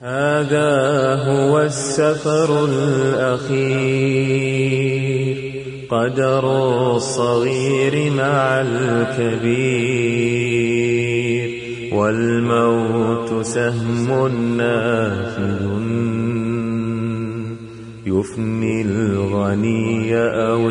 هذا هو السفر الأخير، قدر الصغير مع الكبير، والموت سهم نافذ يفني الغني أو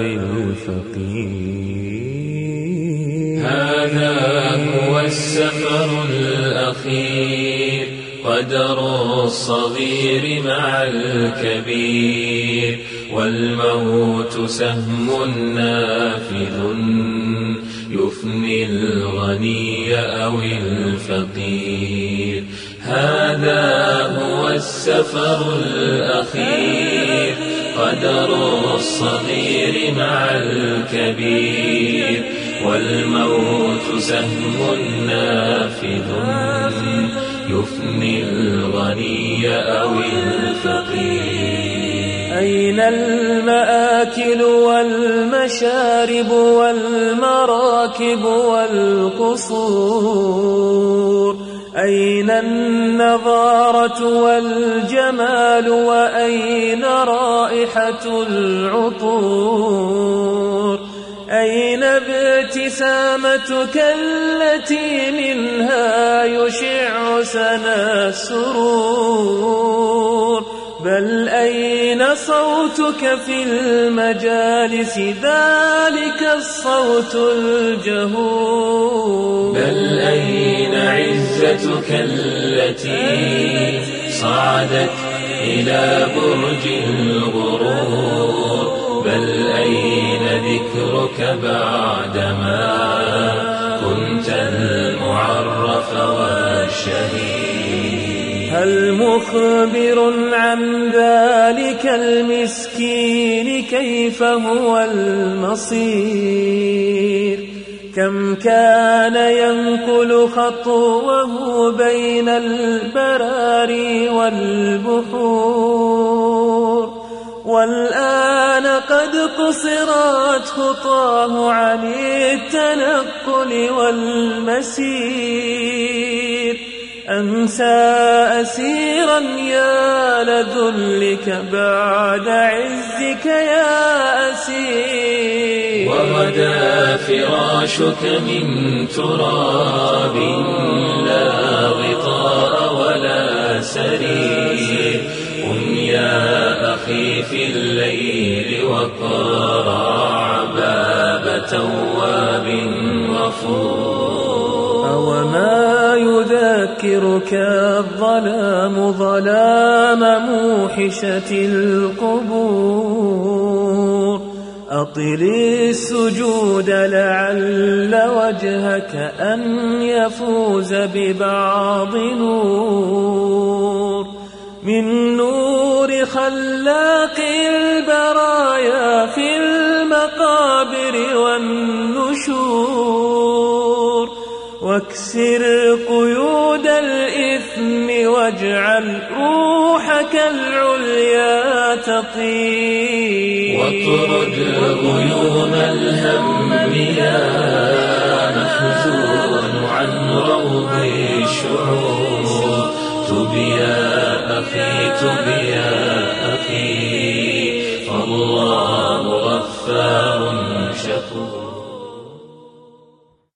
الفقير. هذا هو السفر الأخير، قدر الصغير مع الكبير، والموت سهم نافذ يفني الغني أو الفقير. هذا هو السفر الأخير، قدر الصغير مع الكبير، والموت سهم نافذ يفني الغني أو الفقير. أين المآكل والمشارب والمراكب والقصور؟ أين النضارة والجمال؟ وأين رائحة العطور؟ أين ابتسامتك التي منها يشع سنا السرور؟ بل أين صوتك في المجالس، ذلك الصوت الجهور؟ بل أين عزتك التي صعدت إلى برج الغرور؟ بل أين ذكرك بعدما كنت المعرف والشهيد؟ هل مخبر عن ذلك المسكين كيف هو المصير؟ كم كان ينقل خطوه بين البراري والبحور، والآن قد قصرت خطاه عن التنقل والمسير. أنسى أسيرا يا لذلك بعد عزك يا أسير، وغدا فراشك من تراب لا غطاء ولا سرير. قم يا أخي في الليل واقرع باب تواب غفور. أوما يذكرك الظلام ظلام موحشة القبور؟ أطل السجود لعل وجهك أن يفوز ببعض نور، من نور خلاق البرايا في المقابر والنشور. واكسر قيود الإثم واجعل روحك العليا تطير. واطرد غيوم الهم يا محزون عن روض الشعور. تب يا أخي تب يا أخي، فالله غفار شكور.